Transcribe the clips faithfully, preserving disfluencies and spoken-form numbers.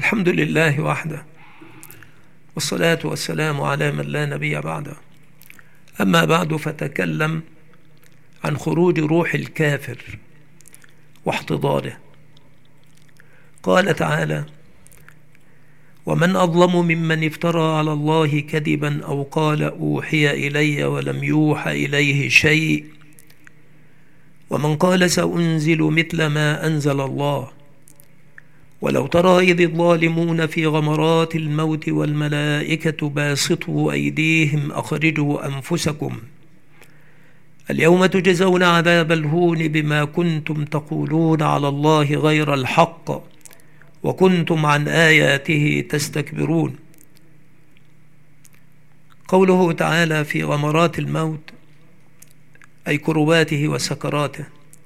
الحمد لله وحده، والصلاة والسلام على من لا نبي بعده. أما بعد، فتكلم عن خروج روح الكافر واحتضاره. قال تعالى: ومن أظلم ممن افترى على الله كذبا أو قال أوحي إلي ولم يوحى إليه شيء ومن قال سأنزل مثل ما أنزل الله ولو ترى إذ الظالمون في غمرات الموت والملائكة باسطوا أيديهم أخرجوا أنفسكم اليوم تجزون عذاب الهون بما كنتم تقولون على الله غير الحق وكنتم عن آياته تستكبرون. قوله تعالى في غمرات الموت أي كرباته وسكراته،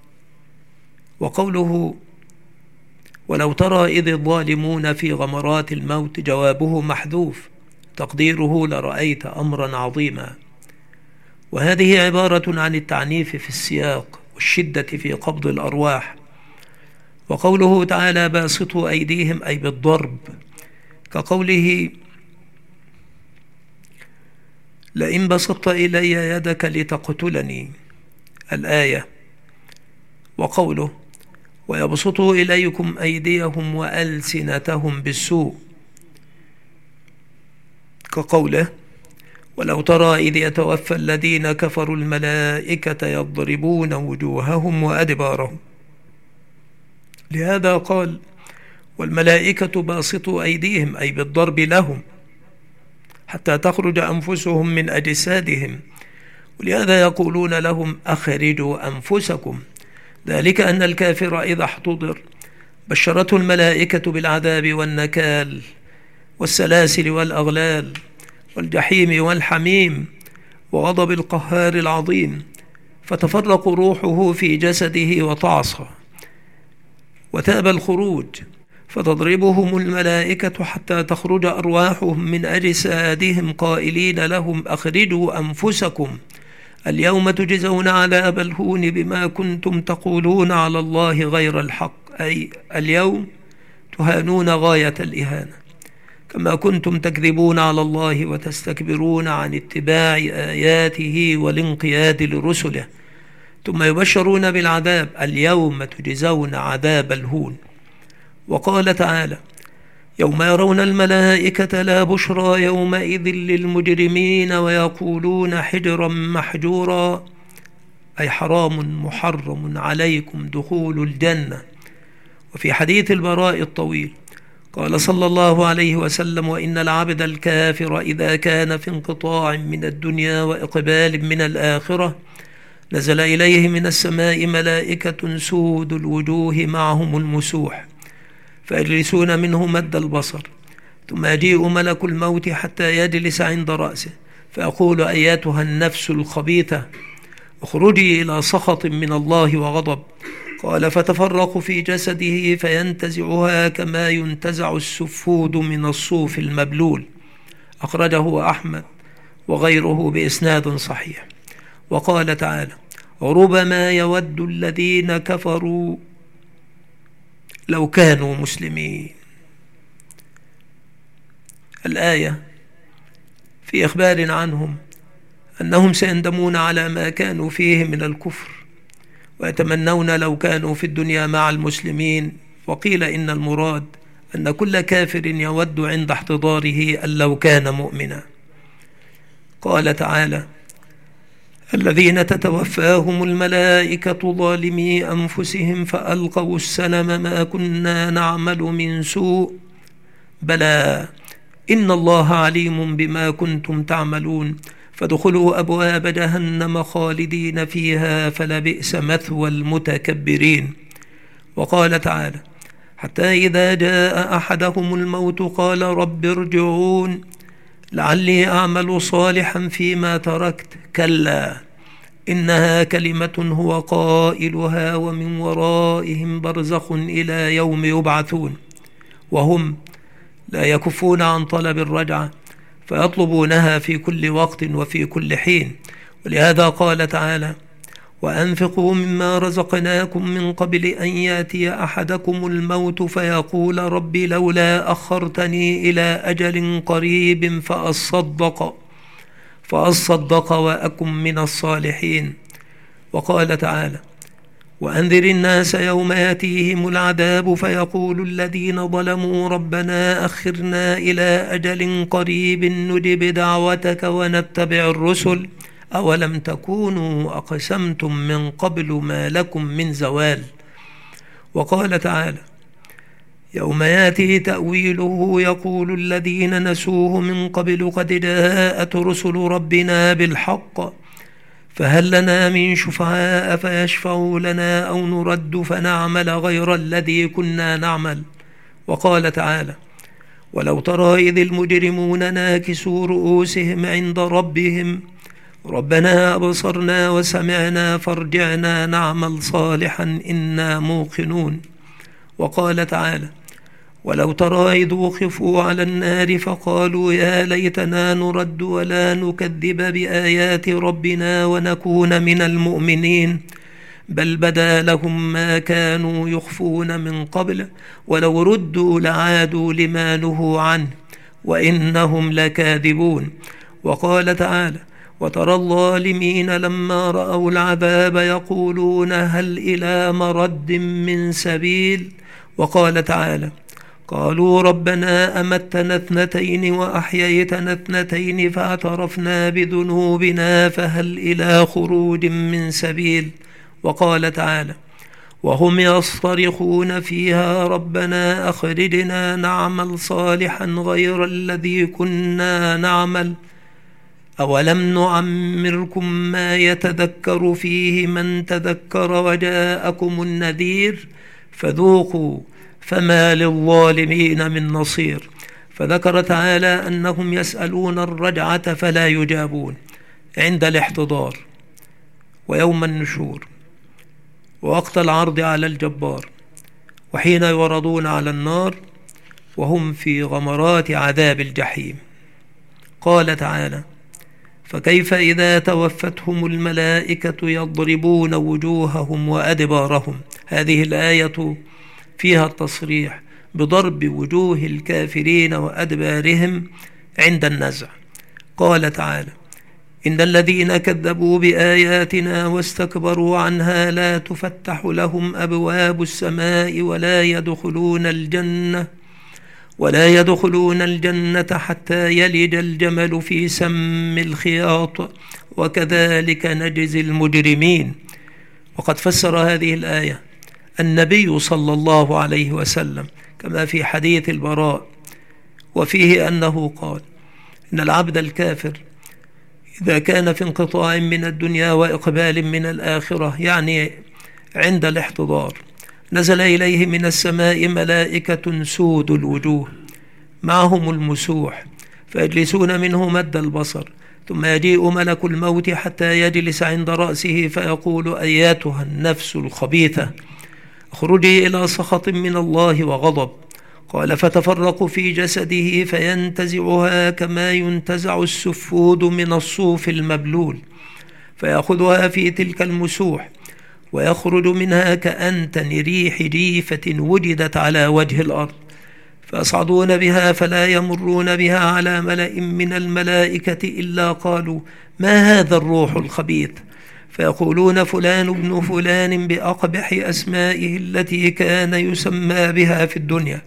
وقوله ولو ترى إذ الظالمون في غمرات الموت جوابه محذوف تقديره لرأيت أمرا عظيما، وهذه عبارة عن التعنيف في السياق والشدة في قبض الأرواح. وقوله تعالى باسطوا أيديهم أي بالضرب، كقوله لئن بسطت إلي يدك لتقتلني الآية. وقوله ويبسطوا إليكم أيديهم وألسنتهم بالسوء، كقوله ولو ترى إذ يتوفى الذين كفروا الملائكة يضربون وجوههم وأدبارهم. لهذا قال والملائكة باسطوا أيديهم أي بالضرب لهم حتى تخرج أنفسهم من أجسادهم، ولهذا يقولون لهم أخرجوا أنفسكم، ذلك أن الكافر إذا احتضر بشرته الملائكة بالعذاب والنكال والسلاسل والأغلال والجحيم والحميم وغضب القهار العظيم، فتفرق روحه في جسده وتعصى وتاب الخروج، فتضربهم الملائكة حتى تخرج أرواحهم من أجسادهم قائلين لهم أخرجوا أنفسكم اليوم تجزون عذاب الهون بما كنتم تقولون على الله غير الحق، أي اليوم تهانون غاية الإهانة كما كنتم تكذبون على الله وتستكبرون عن اتباع آياته والانقياد لرسله، ثم يبشرون بالعذاب اليوم تجزون عذاب الهون. وقال تعالى يوم يرون الملائكة لا بشرى يومئذ للمجرمين ويقولون حجرا محجورا، أي حرام محرم عليكم دخول الجنة. وفي حديث البراء الطويل قال صلى الله عليه وسلم وإن العبد الكافر إذا كان في انقطاع من الدنيا وإقبال من الآخرة نزل إليه من السماء ملائكة سود الوجوه معهم المسوح فيجلسون منه مد البصر، ثم يجيء ملك الموت حتى يجلس عند رأسه فيقول أيتها النفس الخبيثة اخرجي إلى سخط من الله وغضب. قال فتفرق في جسده فينتزعها كما ينتزع السفود من الصوف المبلول. أخرجه أحمد وغيره بإسناد صحيح. وقال تعالى ربما يود الذين كفروا لو كانوا مسلمين. الآية في إخبار عنهم أنهم سيندمون على ما كانوا فيه من الكفر ويتمنون لو كانوا في الدنيا مع المسلمين. وقيل إن المراد أن كل كافر يود عند احتضاره أن لو كان مؤمنا. قال تعالى الذين تتوفاهم الملائكة ظالمي أنفسهم فألقوا السلم ما كنا نعمل من سوء بلى إن الله عليم بما كنتم تعملون فادخلوا أبواب جهنم خالدين فيها فلبئس مثوى المتكبرين. وقال تعالى حتى إذا جاء أحدهم الموت قال رب ارجعون لعلي أعمل صالحا فيما تركت كلا إنها كلمة هو قائلها ومن ورائهم برزخ إلى يوم يبعثون، وهم لا يكفون عن طلب الرجعة فيطلبونها في كل وقت وفي كل حين. ولهذا قال تعالى وأنفقوا مما رزقناكم من قبل أن يأتي أحدكم الموت فيقول رب لولا أخرتني إلى أجل قريب فأصدق فأصدق وأكن من الصالحين. وقال تعالى: وأنذر الناس يوم يأتيهم العذاب فيقول الذين ظلموا ربنا أخرنا إلى أجل قريب نجب دعوتك ونتبع الرسل أولم تكونوا أقسمتم من قبل ما لكم من زوال. وقال تعالى: يوم يأتي تأويله يقول الذين نسوه من قبل قد جاءت رسل ربنا بالحق فهل لنا من شفعاء فيشفعوا لنا أو نرد فنعمل غير الذي كنا نعمل. وقال تعالى: ولو ترى إذ المجرمون ناكسوا رؤوسهم عند ربهم ربنا أبصرنا وسمعنا فارجعنا نعمل صالحا إنا موقنون. وقال تعالى: ولو ترى إذ وقفوا على النار فقالوا يا ليتنا نرد ولا نكذب بآيات ربنا ونكون من المؤمنين بل بدا لهم ما كانوا يخفون من قبل ولو ردوا لعادوا لما نهوا عنه وإنهم لكاذبون. وقال تعالى: وترى الظالمين لما رأوا العذاب يقولون هل إلى مرد من سبيل. وقال تعالى: قالوا ربنا أمتنا اثنتين وأحييتنا اثنتين فاعترفنا بذنوبنا فهل إلى خروج من سبيل. وقال تعالى: وهم يصطرخون فيها ربنا أخرجنا نعمل صالحا غير الذي كنا نعمل أولم نعمركم ما يتذكر فيه من تذكر وجاءكم النذير فذوقوا فما للظالمين من نصير. فذكر تعالى أنهم يسألون الرجعة فلا يجابون عند الاحتضار ويوم النشور ووقت العرض على الجبار وحين يعرضون على النار وهم في غمرات عذاب الجحيم. قال تعالى: فكيف إذا توفتهم الملائكة يضربون وجوههم وأدبارهم. هذه الآية فيها التصريح بضرب وجوه الكافرين وأدبارهم عند النزع. قال تعالى: إن الذين كذبوا بآياتنا واستكبروا عنها لا تفتح لهم أبواب السماء ولا يدخلون الجنة ولا يدخلون الجنة حتى يلج الجمل في سم الخياط وكذلك نجزي المجرمين. وقد فسر هذه الآية النبي صلى الله عليه وسلم كما في حديث البراء وفيه أنه قال: إن العبد الكافر إذا كان في انقطاع من الدنيا وإقبال من الآخرة يعني عند الاحتضار نزل إليه من السماء ملائكة سود الوجوه معهم المسوح فيجلسون منه مد البصر ثم يجيء ملك الموت حتى يجلس عند رأسه فيقول: أياتها النفس الخبيثة اخرجي إلى سخط من الله وغضب. قال: فتفرق في جسده فينتزعها كما ينتزع السفود من الصوف المبلول فيأخذها في تلك المسوح ويخرج منها كأنتن ريح جيفة وجدت على وجه الأرض فيصعدون بها فلا يمرون بها على ملأ من الملائكة إلا قالوا: ما هذا الروح الخبيث؟ فيقولون: فلان ابن فلان بأقبح أسمائه التي كان يسمى بها في الدنيا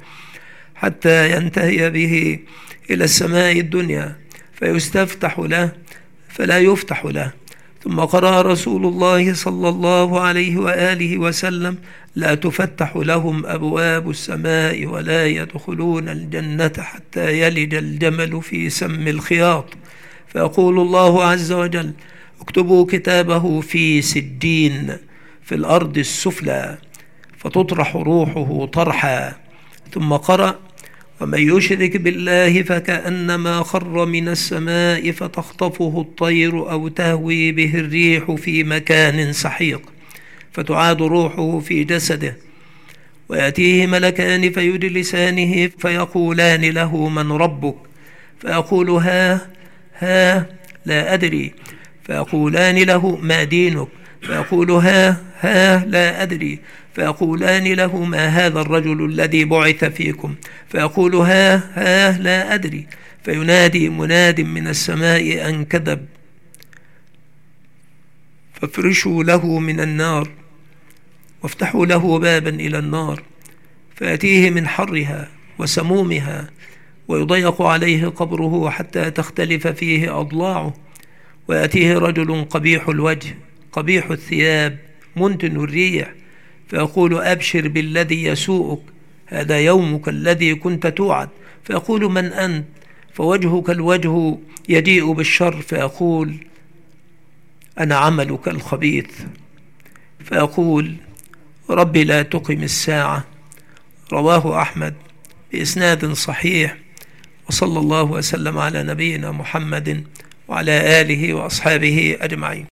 حتى ينتهي به إلى السماء الدنيا فيستفتح له فلا يفتح له. ثم قرأ رسول الله صلى الله عليه وآله وسلم: لا تفتح لهم أبواب السماء ولا يدخلون الجنة حتى يلج الجمل في سم الخياط. فيقول الله عز وجل: اكتبوا كتابه في سجين في الأرض السفلى فتطرح روحه طرحا. ثم قرأ: ومن يشرك بالله فكأنما خر من السماء فتخطفه الطير أو تهوي به الريح في مكان سحيق فتعاد روحه في جسده ويأتيه ملكان فيجلسانه فيقولان له: من ربك؟ فيقول: ها ها لا أدري. فيقولان له: ما دينك؟ فيقول ها ها لا أدري. فيقولان له ما هذا الرجل الذي بعث فيكم؟ فيقول ها ها لا أدري. فينادي مناد من السماء أن كذب، فافرشوا له من النار وافتحوا له بابا إلى النار، فيأتيه من حرها وسمومها، ويضيق عليه قبره حتى تختلف فيه أضلاعه. ويأتيه رجل قبيح الوجه قبيح الثياب منتن الريح، فيقول أبشر بالذي يسوءك، هذا يومك الذي كنت توعد. فيقول من أنت؟ فوجهك الوجه يجيء بالشر. فيقول أنا عملك الخبيث. فيقول ربي لا تقم الساعة. رواه أحمد بإسناد صحيح. وصلى الله وسلم على نبينا محمد وعلى آله وأصحابه أجمعين.